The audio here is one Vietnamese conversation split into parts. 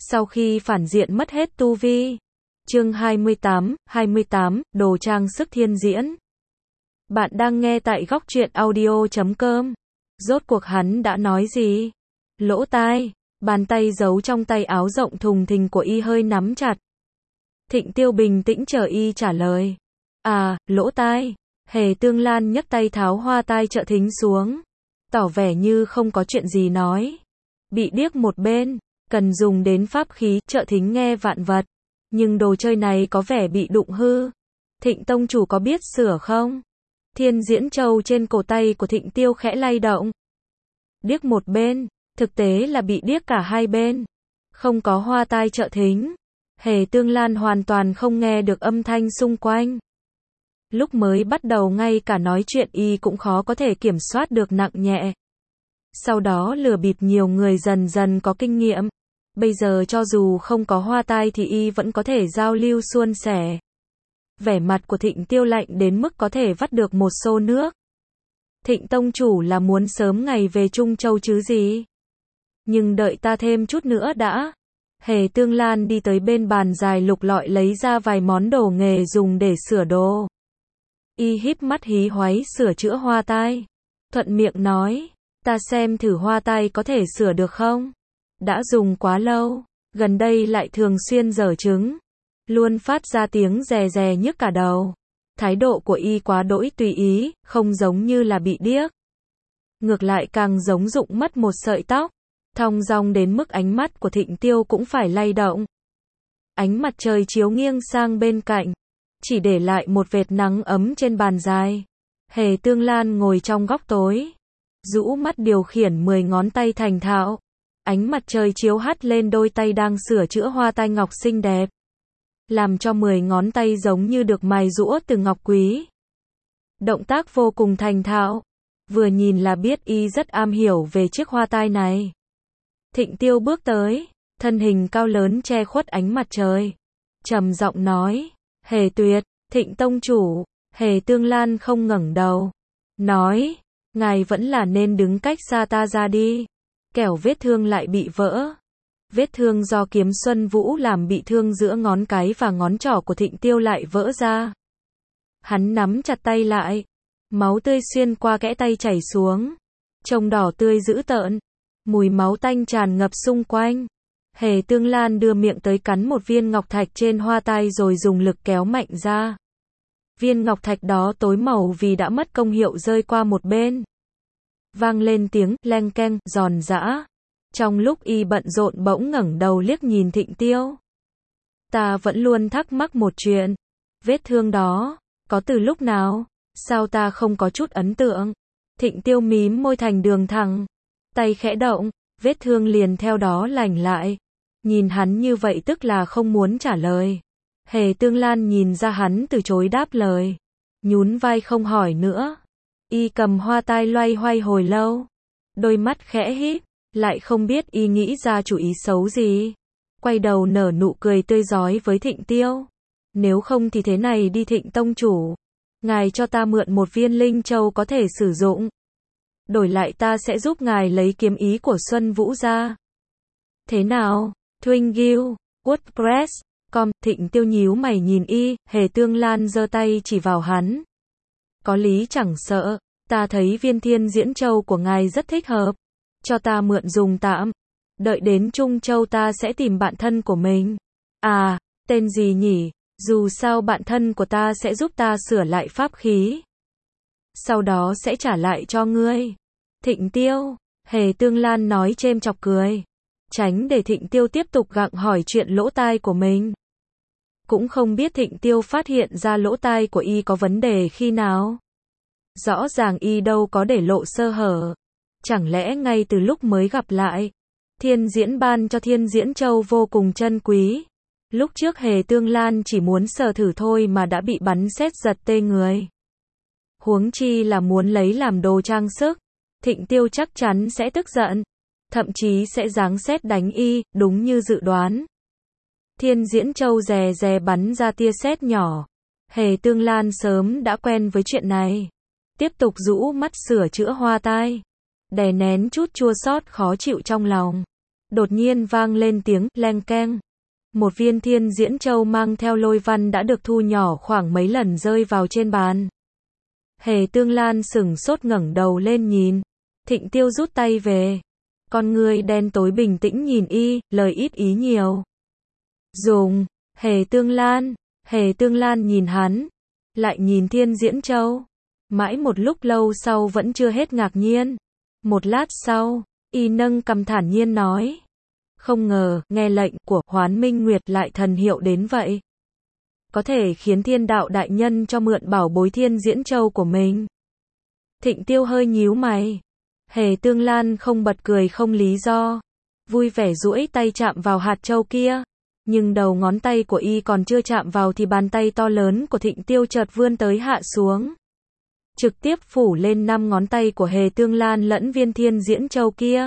Sau khi phản diện mất hết tu vi. Chương 28, đồ trang sức thiên diễn. Bạn đang nghe tại góc truyện audio.com. Rốt cuộc hắn đã nói gì? Lỗ tai, bàn tay giấu trong tay áo rộng thùng thình của y hơi nắm chặt. Thịnh Tiêu bình tĩnh chờ y trả lời. À, lỗ tai. Hề Tương Lan nhấc tay tháo hoa tai trợ thính xuống, tỏ vẻ như không có chuyện gì nói. Bị điếc một bên, cần dùng đến pháp khí, trợ thính nghe vạn vật. Nhưng đồ chơi này có vẻ bị đụng hư. Thịnh tông chủ có biết sửa không? Thiên diễn châu trên cổ tay của Thịnh Tiêu khẽ lay động. Điếc một bên, thực tế là bị điếc cả hai bên. Không có hoa tai trợ thính, Hề Tương Lan hoàn toàn không nghe được âm thanh xung quanh. Lúc mới bắt đầu ngay cả nói chuyện y cũng khó có thể kiểm soát được nặng nhẹ. Sau đó lừa bịp nhiều người dần dần có kinh nghiệm. Bây giờ cho dù không có hoa tai thì y vẫn có thể giao lưu suôn sẻ. Vẻ mặt của Thịnh Tiêu lạnh đến mức có thể vắt được một xô nước. Thịnh tông chủ là muốn sớm ngày về Trung Châu chứ gì? Nhưng đợi ta thêm chút nữa đã. Hề Tương Lan đi tới bên bàn dài lục lọi lấy ra vài món đồ nghề dùng để sửa đồ. Y híp mắt hí hoáy sửa chữa hoa tai. Thuận miệng nói, ta xem thử hoa tai có thể sửa được không? Đã dùng quá lâu, gần đây lại thường xuyên dở trứng. Luôn phát ra tiếng rè rè nhức cả đầu. Thái độ của y quá đỗi tùy ý, không giống như là bị điếc. Ngược lại càng giống rụng mất một sợi tóc. Thong dong đến mức ánh mắt của Thịnh Tiêu cũng phải lay động. Ánh mặt trời chiếu nghiêng sang bên cạnh, chỉ để lại một vệt nắng ấm trên bàn dài. Hề Tương Lan ngồi trong góc tối, rũ mắt điều khiển 10 ngón tay thành thạo. Ánh mặt trời chiếu hắt lên đôi tay đang sửa chữa hoa tai ngọc xinh đẹp, làm cho 10 ngón tay giống như được mài giũa từ ngọc quý. Động tác vô cùng thành thạo, vừa nhìn là biết y rất am hiểu về chiếc hoa tai này. Thịnh Tiêu bước tới, thân hình cao lớn che khuất ánh mặt trời, trầm giọng nói, Hề Tuyệt, Thịnh tông chủ. Hề Tương Lan không ngẩng đầu, nói, ngài vẫn là nên đứng cách xa ta ra đi, kẻo vết thương lại bị vỡ. Vết thương do kiếm Xuân Vũ làm bị thương giữa ngón cái và ngón trỏ của Thịnh Tiêu lại vỡ ra. Hắn nắm chặt tay lại, máu tươi xuyên qua kẽ tay chảy xuống, trông đỏ tươi dữ tợn, mùi máu tanh tràn ngập xung quanh. Hề Tương Lan đưa miệng tới cắn một viên ngọc thạch trên hoa tai rồi dùng lực kéo mạnh ra. Viên ngọc thạch đó tối màu vì đã mất công hiệu rơi qua một bên. Vang lên tiếng leng keng, giòn giã. Trong lúc y bận rộn bỗng ngẩng đầu liếc nhìn Thịnh Tiêu. Ta vẫn luôn thắc mắc một chuyện. Vết thương đó, có từ lúc nào? Sao ta không có chút ấn tượng? Thịnh Tiêu mím môi thành đường thẳng. Tay khẽ động, vết thương liền theo đó lành lại. Nhìn hắn như vậy tức là không muốn trả lời. Hề Tương Lan nhìn ra hắn từ chối đáp lời, nhún vai không hỏi nữa. Y cầm hoa tai loay hoay hồi lâu, đôi mắt khẽ híp, lại không biết y nghĩ ra chủ ý xấu gì. Quay đầu nở nụ cười tươi rói với Thịnh Tiêu. Nếu không thì thế này đi Thịnh tông chủ, ngài cho ta mượn một viên linh châu có thể sử dụng. Đổi lại ta sẽ giúp ngài lấy kiếm ý của Xuân Vũ ra. Thế nào? Twingill, WordPress.com. Thịnh Tiêu nhíu mày nhìn y. Hề Tương Lan giơ tay chỉ vào hắn. Có lý chẳng sợ, ta thấy viên thiên diễn châu của ngài rất thích hợp. Cho ta mượn dùng tạm. Đợi đến Trung Châu ta sẽ tìm bạn thân của mình. À, tên gì nhỉ? Dù sao bạn thân của ta sẽ giúp ta sửa lại pháp khí. Sau đó sẽ trả lại cho ngươi. Thịnh Tiêu, Hề Tương Lan nói chêm chọc cười, tránh để Thịnh Tiêu tiếp tục gặng hỏi chuyện lỗ tai của mình. Cũng không biết Thịnh Tiêu phát hiện ra lỗ tai của y có vấn đề khi nào. Rõ ràng y đâu có để lộ sơ hở. Chẳng lẽ ngay từ lúc mới gặp lại, thiên diễn ban cho thiên diễn châu vô cùng chân quý. Lúc trước Hề Tương Lan chỉ muốn sờ thử thôi mà đã bị bắn sét giật tê người. Huống chi là muốn lấy làm đồ trang sức. Thịnh Tiêu chắc chắn sẽ tức giận, thậm chí sẽ giáng sét đánh y, đúng như dự đoán. Thiên diễn châu rè rè bắn ra tia sét nhỏ. Hề Tương Lan sớm đã quen với chuyện này. Tiếp tục rũ mắt sửa chữa hoa tai, đè nén chút chua xót khó chịu trong lòng. đột nhiên vang lên tiếng leng keng. Một viên thiên diễn châu mang theo lôi văn đã được thu nhỏ khoảng mấy lần rơi vào trên bàn. Hề Tương Lan sửng sốt ngẩng đầu lên nhìn. Thịnh Tiêu rút tay về. Con ngươi đen tối bình tĩnh nhìn y, lời ít ý nhiều. Dùng. Hề Tương Lan nhìn hắn. Lại nhìn thiên diễn châu. Mãi một lúc lâu sau vẫn chưa hết ngạc nhiên. Một lát sau, y nâng cằm thản nhiên nói. Không ngờ, nghe lệnh của Hoán Minh Nguyệt lại thần hiệu đến vậy. Có thể khiến thiên đạo đại nhân cho mượn bảo bối thiên diễn châu của mình. Thịnh Tiêu hơi nhíu mày. Hề Tương Lan không bật cười không lý do. Vui vẻ duỗi tay chạm vào hạt châu kia. Nhưng đầu ngón tay của y còn chưa chạm vào thì bàn tay to lớn của Thịnh Tiêu chợt vươn tới hạ xuống. Trực tiếp phủ lên 5 ngón tay của Hề Tương Lan lẫn viên thiên diễn châu kia.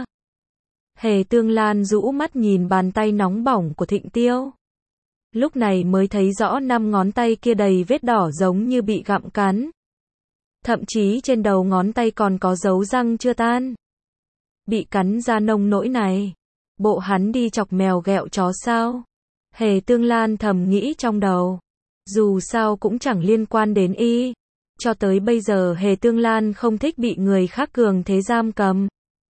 Hề Tương Lan rũ mắt nhìn bàn tay nóng bỏng của Thịnh Tiêu. Lúc này mới thấy rõ 5 ngón tay kia đầy vết đỏ giống như bị gặm cắn. Thậm chí trên đầu ngón tay còn có dấu răng chưa tan. Bị cắn ra nông nỗi này. Bộ hắn đi chọc mèo ghẹo chó sao? Hề Tương Lan thầm nghĩ trong đầu. Dù sao cũng chẳng liên quan đến y. Cho tới bây giờ Hề Tương Lan không thích bị người khác cường thế giam cầm.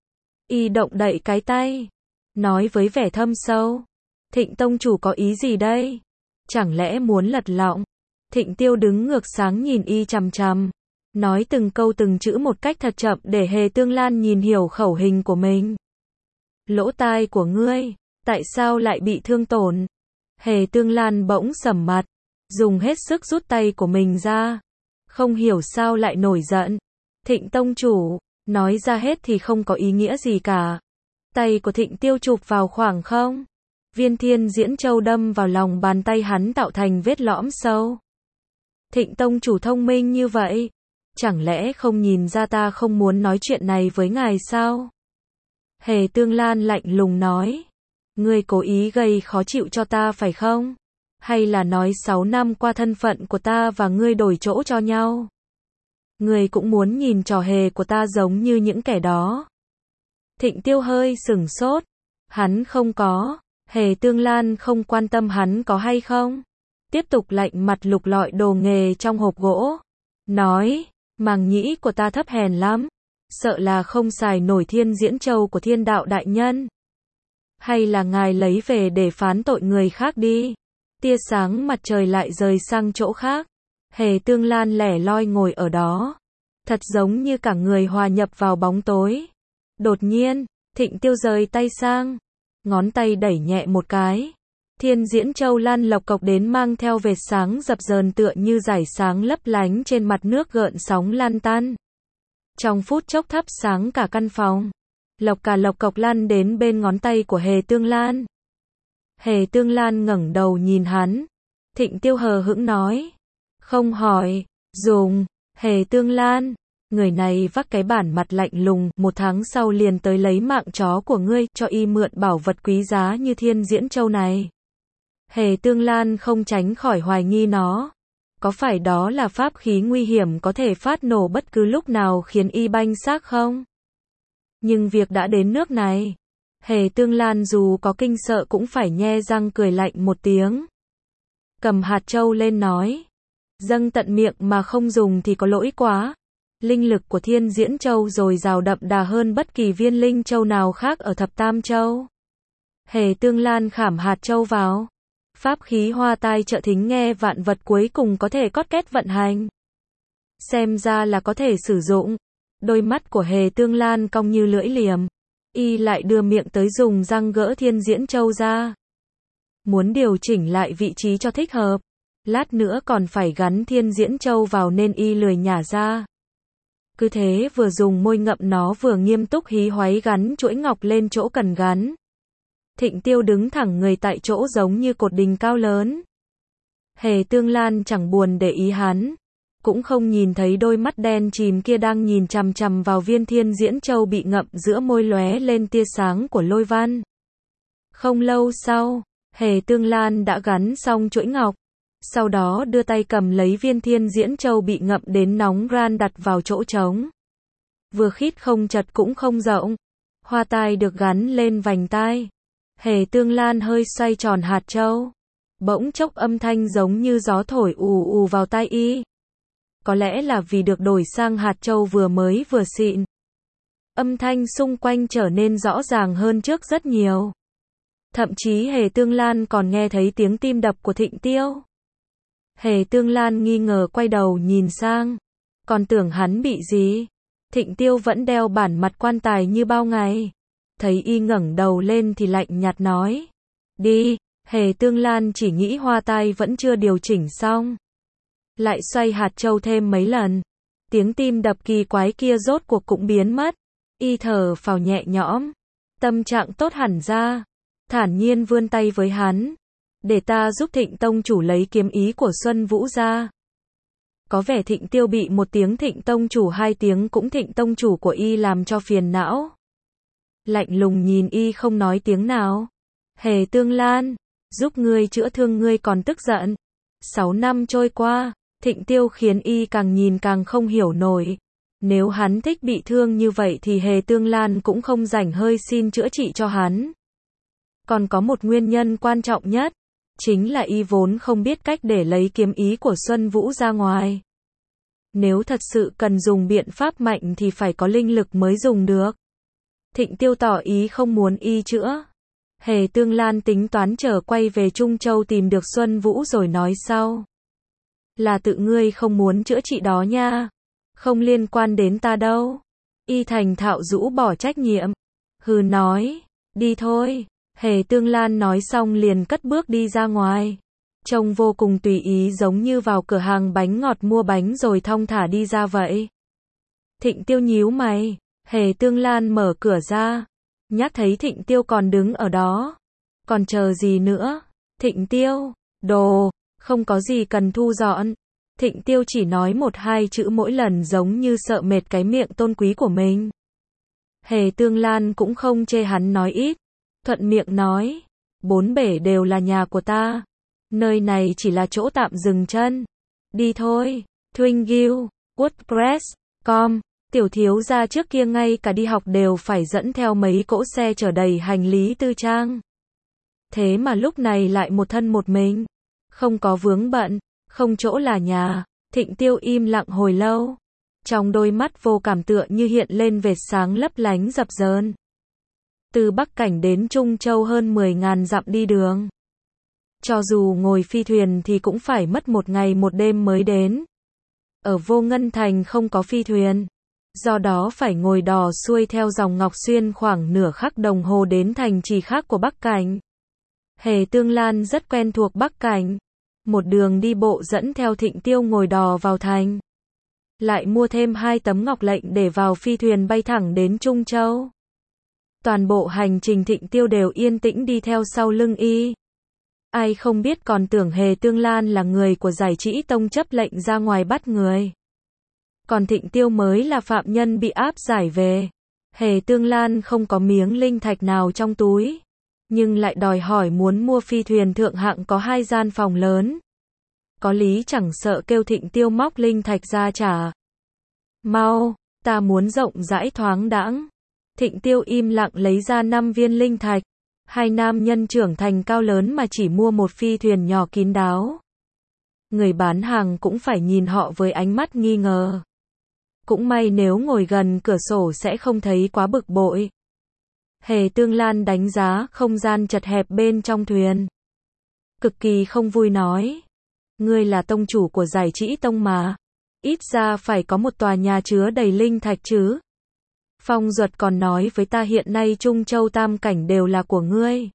Y động đậy cái tay. Nói với vẻ thâm sâu. Thịnh tông chủ có ý gì đây? Chẳng lẽ muốn lật lọng? Thịnh Tiêu đứng ngược sáng nhìn y chằm chằm. Nói từng câu từng chữ một cách thật chậm để Hề Tương Lan nhìn hiểu khẩu hình của mình. Lỗ tai của ngươi, tại sao lại bị thương tổn? Hề Tương Lan bỗng sầm mặt. Dùng hết sức rút tay của mình ra. Không hiểu sao lại nổi giận. Thịnh tông chủ, nói ra hết thì không có ý nghĩa gì cả. Tay của Thịnh Tiêu chụp vào khoảng không. Viên thiên diễn châu đâm vào lòng bàn tay hắn tạo thành vết lõm sâu. Thịnh tông chủ thông minh như vậy. Chẳng lẽ không nhìn ra ta không muốn nói chuyện này với ngài sao? Hề Tương Lan lạnh lùng nói. Ngươi cố ý gây khó chịu cho ta phải không? Hay là nói 6 năm qua thân phận của ta và ngươi đổi chỗ cho nhau? Ngươi cũng muốn nhìn trò hề của ta giống như những kẻ đó. Thịnh Tiêu hơi sửng sốt. Hắn không có. Hề Tương Lan không quan tâm hắn có hay không. Tiếp tục lạnh mặt lục lọi đồ nghề trong hộp gỗ. Nói, màng nhĩ của ta thấp hèn lắm. Sợ là không xài nổi thiên diễn châu của thiên đạo đại nhân. Hay là ngài lấy về để phán tội người khác đi. Tia sáng mặt trời lại rời sang chỗ khác. Hề Tương Lan lẻ loi ngồi ở đó. Thật giống như cả người hòa nhập vào bóng tối. Đột nhiên, Thịnh Tiêu rời tay sang. Ngón tay đẩy nhẹ một cái. Thiên diễn châu lan lộc cộc đến mang theo vệt sáng dập dờn tựa như dải sáng lấp lánh trên mặt nước gợn sóng lan tan. Trong phút chốc thắp sáng cả căn phòng. Lộc cộc lan đến bên ngón tay của Hề Tương Lan. Hề Tương Lan ngẩng đầu nhìn hắn. Thịnh Tiêu hờ hững nói. Không hỏi, dùng. Hề Tương Lan, người này vác cái bản mặt lạnh lùng, 1 tháng sau liền tới lấy mạng chó của ngươi, cho y mượn bảo vật quý giá như thiên diễn châu này. Hề Tương Lan không tránh khỏi hoài nghi nó. Có phải đó là pháp khí nguy hiểm có thể phát nổ bất cứ lúc nào khiến y banh xác không? Nhưng việc đã đến nước này. Hề Tương Lan dù có kinh sợ cũng phải nhe răng cười lạnh một tiếng. Cầm hạt châu lên nói. Dâng tận miệng mà không dùng thì có lỗi quá. Linh lực của thiên diễn châu dồi dào đậm đà hơn bất kỳ viên linh châu nào khác ở thập tam châu. Hề Tương Lan khảm hạt châu vào. Pháp khí hoa tai trợ thính nghe vạn vật cuối cùng có thể cót két vận hành. Xem ra là có thể sử dụng. Đôi mắt của Hề Tương Lan cong như lưỡi liềm. Y lại đưa miệng tới dùng răng gỡ thiên diễn châu ra. Muốn điều chỉnh lại vị trí cho thích hợp. Lát nữa còn phải gắn thiên diễn châu vào nên y lười nhả ra. Cứ thế vừa dùng môi ngậm nó vừa nghiêm túc hí hoáy gắn chuỗi ngọc lên chỗ cần gắn. Thịnh Tiêu đứng thẳng người tại chỗ giống như cột đình cao lớn. Hề Tương Lan chẳng buồn để ý hắn. Cũng không nhìn thấy đôi mắt đen chìm kia đang nhìn chằm chằm vào viên thiên diễn châu bị ngậm giữa môi lóe lên tia sáng của lôi văn. Không lâu sau, Hề Tương Lan đã gắn xong chuỗi ngọc. Sau đó đưa tay cầm lấy viên thiên diễn châu bị ngậm đến nóng ran đặt vào chỗ trống. Vừa khít không chật cũng không rộng. Hoa tai được gắn lên vành tai. Hề Tương Lan hơi xoay tròn hạt châu. Bỗng chốc âm thanh giống như gió thổi ù ù vào tai y. Có lẽ là vì được đổi sang hạt châu vừa mới vừa xịn. Âm thanh xung quanh trở nên rõ ràng hơn trước rất nhiều. Thậm chí Hề Tương Lan còn nghe thấy tiếng tim đập của Thịnh Tiêu. Hề Tương Lan nghi ngờ quay đầu nhìn sang. Còn tưởng hắn bị gì? Thịnh Tiêu vẫn đeo bản mặt quan tài như bao ngày. Thấy y ngẩng đầu lên thì lạnh nhạt nói. Đi, Hề Tương Lan chỉ nghĩ hoa tai vẫn chưa điều chỉnh xong. Lại xoay hạt châu thêm mấy lần. Tiếng tim đập kỳ quái kia rốt cuộc cũng biến mất. Y thở phào nhẹ nhõm. Tâm trạng tốt hẳn ra. Thản nhiên vươn tay với hắn. Để ta giúp Thịnh tông chủ lấy kiếm ý của Xuân Vũ ra. Có vẻ Thịnh Tiêu bị một tiếng Thịnh tông chủ, hai tiếng cũng Thịnh tông chủ của y làm cho phiền não. Lạnh lùng nhìn y không nói tiếng nào. Hề Tương Lan, giúp ngươi chữa thương ngươi còn tức giận. 6 năm trôi qua, Thịnh Tiêu khiến y càng nhìn càng không hiểu nổi. Nếu hắn thích bị thương như vậy thì Hề Tương Lan cũng không rảnh hơi xin chữa trị cho hắn. Còn có một nguyên nhân quan trọng nhất, chính là y vốn không biết cách để lấy kiếm ý của Xuân Vũ ra ngoài. Nếu thật sự cần dùng biện pháp mạnh thì phải có linh lực mới dùng được. Thịnh Tiêu tỏ ý không muốn y chữa. Hề Tương Lan tính toán chờ quay về Trung Châu tìm được Xuân Vũ rồi nói sau. Là tự ngươi không muốn chữa trị đó nha. Không liên quan đến ta đâu. Y thành thạo rũ bỏ trách nhiệm. Hừ nói, đi thôi. Hề Tương Lan nói xong liền cất bước đi ra ngoài. Trông vô cùng tùy ý, giống như vào cửa hàng bánh ngọt mua bánh rồi thong thả đi ra vậy. Thịnh Tiêu nhíu mày. Hề Tương Lan mở cửa ra. Nhắc thấy Thịnh Tiêu còn đứng ở đó. Còn chờ gì nữa? Thịnh Tiêu, đồ, không có gì cần thu dọn. Thịnh Tiêu chỉ nói 1-2 chữ mỗi lần giống như sợ mệt cái miệng tôn quý của mình. Hề Tương Lan cũng không chê hắn nói ít. Thuận miệng nói, 4 bể đều là nhà của ta. Nơi này chỉ là chỗ tạm dừng chân. Đi thôi. Twingill, WordPress.com. Tiểu thiếu gia trước kia ngay cả đi học đều phải dẫn theo mấy cỗ xe chở đầy hành lý tư trang. Thế mà lúc này lại một thân một mình. Không có vướng bận, không chỗ là nhà. Thịnh Tiêu im lặng hồi lâu. Trong đôi mắt vô cảm tựa như hiện lên vệt sáng lấp lánh dập dờn. Từ Bắc Cảnh đến Trung Châu hơn 10.000 dặm đi đường. Cho dù ngồi phi thuyền thì cũng phải mất 1 ngày 1 đêm mới đến. Ở Vô Ngân Thành không có phi thuyền. Do đó phải ngồi đò xuôi theo dòng Ngọc Xuyên khoảng nửa khắc đồng hồ đến thành trì khác của Bắc Cảnh. Hề Tương Lan rất quen thuộc Bắc Cảnh. Một đường đi bộ dẫn theo Thịnh Tiêu ngồi đò vào thành. Lại mua thêm 2 tấm ngọc lệnh để vào phi thuyền bay thẳng đến Trung Châu. Toàn bộ hành trình Thịnh Tiêu đều yên tĩnh đi theo sau lưng y. Ai không biết còn tưởng Hề Tương Lan là người của Giải Trĩ Tông chấp lệnh ra ngoài bắt người. Còn Thịnh Tiêu mới là phạm nhân bị áp giải về. Hề Tương Lan không có miếng linh thạch nào trong túi. Nhưng lại đòi hỏi muốn mua phi thuyền thượng hạng có 2 gian phòng lớn. Có lý chẳng sợ kêu Thịnh Tiêu móc linh thạch ra trả. Mau, ta muốn rộng rãi thoáng đãng. Thịnh Tiêu im lặng lấy ra 5 viên linh thạch. 2 nam nhân trưởng thành cao lớn mà chỉ mua một phi thuyền nhỏ kín đáo. Người bán hàng cũng phải nhìn họ với ánh mắt nghi ngờ. Cũng may nếu ngồi gần cửa sổ sẽ không thấy quá bực bội. Hề Tương Lan đánh giá không gian chật hẹp bên trong thuyền. Cực kỳ không vui nói. Ngươi là tông chủ của Giải Trĩ Tông mà. Ít ra phải có một tòa nhà chứa đầy linh thạch chứ. Phong Duật còn nói với ta hiện nay Trung Châu Tam Cảnh đều là của ngươi.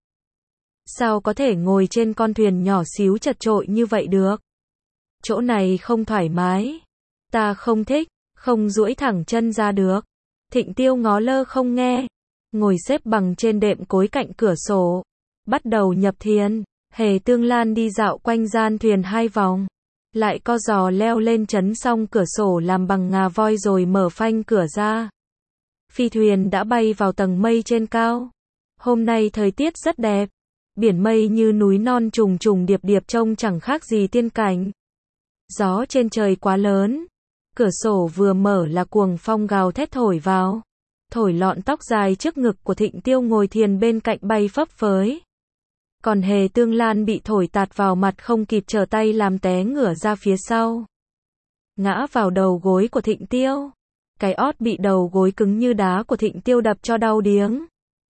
Sao có thể ngồi trên con thuyền nhỏ xíu chật chội như vậy được? Chỗ này không thoải mái. Ta không thích, không duỗi thẳng chân ra được. Thịnh Tiêu ngó lơ không nghe. Ngồi xếp bằng trên đệm cối cạnh cửa sổ. Bắt đầu nhập thiền. Hề Tương Lan đi dạo quanh gian thuyền 2 vòng. Lại co giò leo lên chấn xong cửa sổ làm bằng ngà voi rồi mở phanh cửa ra. Phi thuyền đã bay vào tầng mây trên cao. Hôm nay thời tiết rất đẹp. Biển mây như núi non trùng trùng điệp điệp trông chẳng khác gì tiên cảnh. Gió trên trời quá lớn. Cửa sổ vừa mở là cuồng phong gào thét thổi vào. thổi lọn tóc dài trước ngực của Thịnh Tiêu ngồi thiền bên cạnh bay phấp phới. Còn Hề Tương Lan bị thổi tạt vào mặt không kịp trở tay làm té ngửa ra phía sau. Ngã vào đầu gối của Thịnh Tiêu. Cái ót bị đầu gối cứng như đá của Thịnh Tiêu đập cho đau điếng.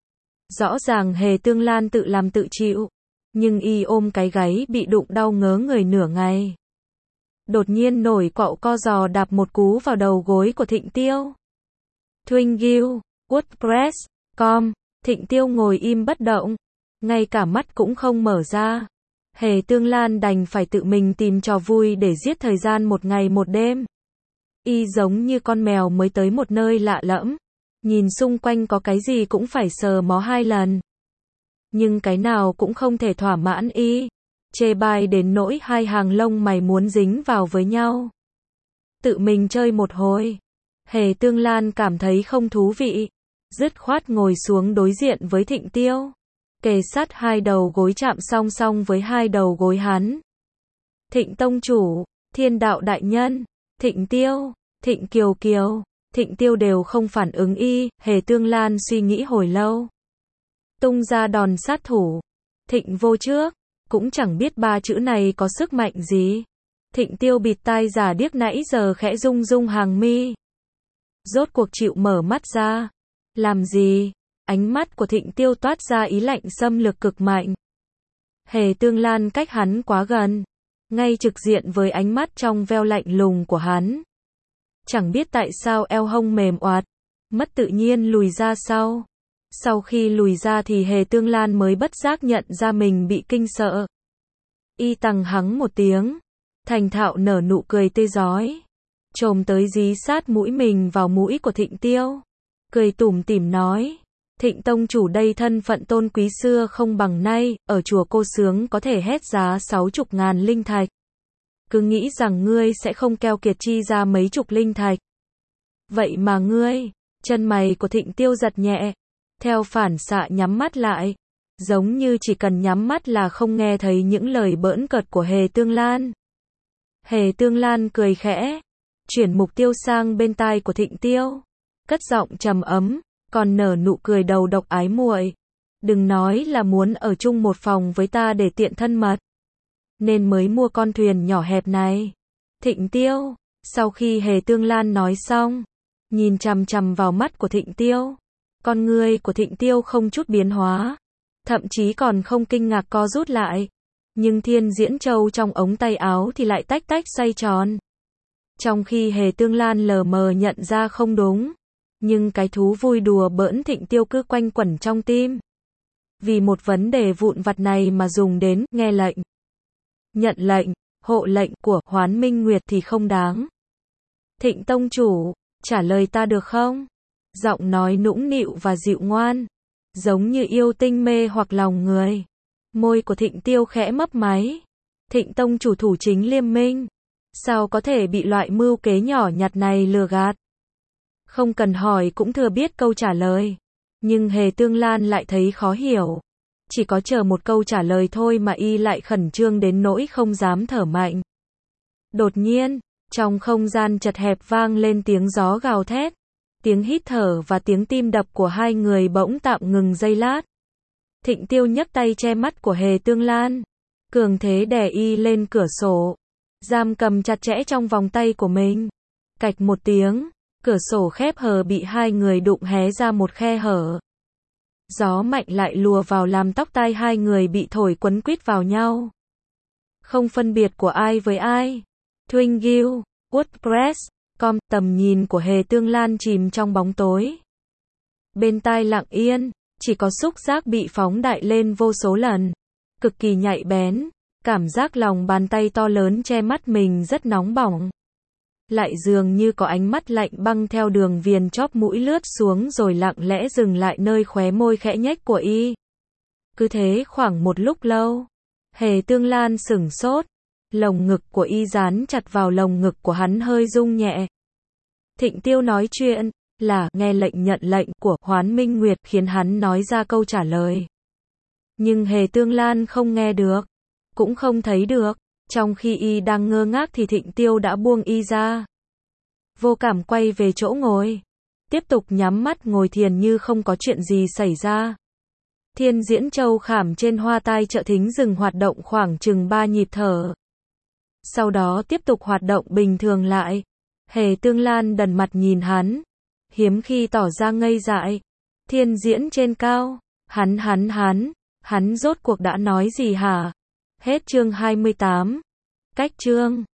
Rõ ràng Hề Tương Lan tự làm tự chịu. Nhưng y ôm cái gáy bị đụng đau ngớ người nửa ngày. Đột nhiên nổi quạo co giò đạp một cú vào đầu gối của Thịnh Tiêu. Twingie, WordPress.com. Thịnh Tiêu ngồi im bất động. Ngay cả mắt cũng không mở ra. Hề Tương Lan đành phải tự mình tìm trò vui để giết thời gian một ngày một đêm. Y giống như con mèo mới tới một nơi lạ lẫm. Nhìn xung quanh có cái gì cũng phải sờ mó 2 lần. Nhưng cái nào cũng không thể thỏa mãn y. Chê bai đến nỗi 2 hàng lông mày muốn dính vào với nhau. Tự mình chơi một hồi. Hề Tương Lan cảm thấy không thú vị. Dứt khoát ngồi xuống đối diện với Thịnh Tiêu. Kề sát 2 đầu gối chạm song song với 2 đầu gối hắn. Thịnh Tông Chủ, Thiên Đạo Đại Nhân, Thịnh Tiêu, Thịnh Kiều Kiều, Thịnh Tiêu đều không phản ứng y. Hề Tương Lan suy nghĩ hồi lâu. Tung ra đòn sát thủ. Thịnh vô trước. Cũng chẳng biết 3 chữ này có sức mạnh gì. Thịnh Tiêu bịt tai giả điếc nãy giờ khẽ rung rung hàng mi. Rốt cuộc chịu mở mắt ra. Làm gì? Ánh mắt của Thịnh Tiêu toát ra ý lạnh xâm lược cực mạnh. Hề Tương Lan cách hắn quá gần. Ngay trực diện với ánh mắt trong veo lạnh lùng của hắn. Chẳng biết tại sao eo hông mềm oạt. Mất tự nhiên lùi ra sau. Sau khi lùi ra thì Hề Tương Lan mới bất giác nhận ra mình bị kinh sợ. Y tằng hắng một tiếng. Thành thạo nở nụ cười tươi rói. Chồm tới dí sát mũi mình vào mũi của Thịnh Tiêu. Cười tủm tỉm nói. Thịnh Tông Chủ đây thân phận tôn quý xưa không bằng nay. Ở chùa Cô Sướng có thể hét giá 60.000 linh thạch. Cứ nghĩ rằng ngươi sẽ không keo kiệt chi ra mấy chục linh thạch. Vậy mà ngươi. Chân mày của Thịnh Tiêu giật nhẹ. Theo phản xạ nhắm mắt lại. Giống như chỉ cần nhắm mắt là không nghe thấy những lời bỡn cợt của Hề Tương Lan. Hề Tương Lan cười khẽ. Chuyển mục tiêu sang bên tai của Thịnh Tiêu. Cất giọng trầm ấm. Còn nở nụ cười đầu độc ái muội. Đừng nói là muốn ở chung một phòng với ta để tiện thân mật. Nên mới mua con thuyền nhỏ hẹp này. Thịnh Tiêu. Sau khi Hề Tương Lan nói xong. Nhìn chằm chằm vào mắt của Thịnh Tiêu. Con ngươi của Thịnh Tiêu không chút biến hóa. Thậm chí còn không kinh ngạc co rút lại. Nhưng thiên diễn châu trong ống tay áo thì lại tách tách xoay tròn. Trong khi Hề Tương Lan lờ mờ nhận ra không đúng. Nhưng cái thú vui đùa bỡn Thịnh Tiêu cứ quanh quẩn trong tim. Vì một vấn đề vụn vặt này mà dùng đến nghe lệnh, nhận lệnh, hộ lệnh của Hoán Minh Nguyệt thì không đáng. Thịnh Tông Chủ, trả lời ta được không? Giọng nói nũng nịu và dịu ngoan. Giống như yêu tinh mê hoặc lòng người. Môi của Thịnh Tiêu khẽ mấp máy. Thịnh Tông Chủ thủ chính liêm minh. Sao có thể bị loại mưu kế nhỏ nhặt này lừa gạt? Không cần hỏi cũng thừa biết câu trả lời. Nhưng Hề Tương Lan lại thấy khó hiểu. Chỉ có chờ một câu trả lời thôi mà y lại khẩn trương đến nỗi không dám thở mạnh. Đột nhiên, trong không gian chật hẹp vang lên tiếng gió gào thét. Tiếng hít thở và tiếng tim đập của 2 người bỗng tạm ngừng giây lát. Thịnh Tiêu nhấc tay che mắt của Hề Tương Lan. Cường thế đè y lên cửa sổ. Giam cầm chặt chẽ trong vòng tay của mình. Cạch một tiếng. Cửa sổ khép hờ bị 2 người đụng hé ra một khe hở. Gió mạnh lại lùa vào làm tóc tai 2 người bị thổi quấn quýt vào nhau. Không phân biệt của ai với ai. Twingie, WordPress.com. Tầm nhìn của Hề Tương Lan chìm trong bóng tối. Bên tai lặng yên, chỉ có xúc giác bị phóng đại lên vô số lần. Cực kỳ nhạy bén. Cảm giác lòng bàn tay to lớn che mắt mình rất nóng bỏng. Lại dường như có ánh mắt lạnh băng theo đường viền chóp mũi lướt xuống rồi lặng lẽ dừng lại nơi khóe môi khẽ nhếch của y. Cứ thế khoảng một lúc lâu. Hề Tương Lan sửng sốt. Lồng ngực của y dán chặt vào lồng ngực của hắn hơi rung nhẹ. Thịnh Tiêu nói chuyện là nghe lệnh nhận lệnh của Hoán Minh Nguyệt khiến hắn nói ra câu trả lời. Nhưng Hề Tương Lan không nghe được. Cũng không thấy được. Trong khi y đang ngơ ngác thì Thịnh Tiêu đã buông y ra. Vô cảm quay về chỗ ngồi. tiếp tục nhắm mắt ngồi thiền như không có chuyện gì xảy ra. Thiên diễn châu khảm trên hoa tai trợ thính dừng hoạt động khoảng chừng 3 nhịp thở. Sau đó tiếp tục hoạt động bình thường lại. Hề Tương Lan đần mặt nhìn hắn, hiếm khi tỏ ra ngây dại. Thiên diễn trên cao, hắn rốt cuộc đã nói gì hả? Hết chương 28. Cách chương